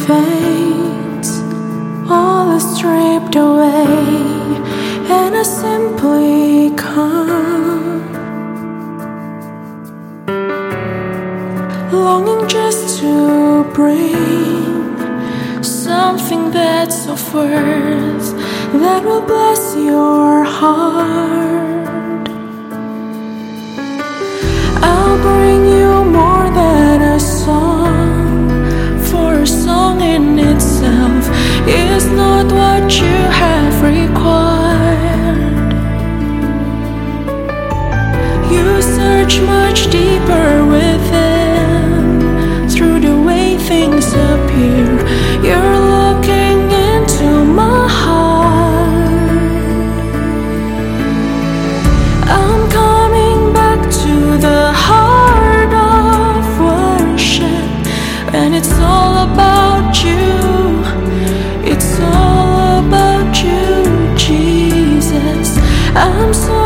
fades, all is stripped away, and I simply come, longing just to bring something that's of worth, that will bless your heart. I'll bring you more than a song, for a song in itself is not what you have required. You search much deeper within, through the way things appear. You're looking into my heart. I'm coming back to the heart of worship, and it's all about you. It's all about you, Jesus. I'm so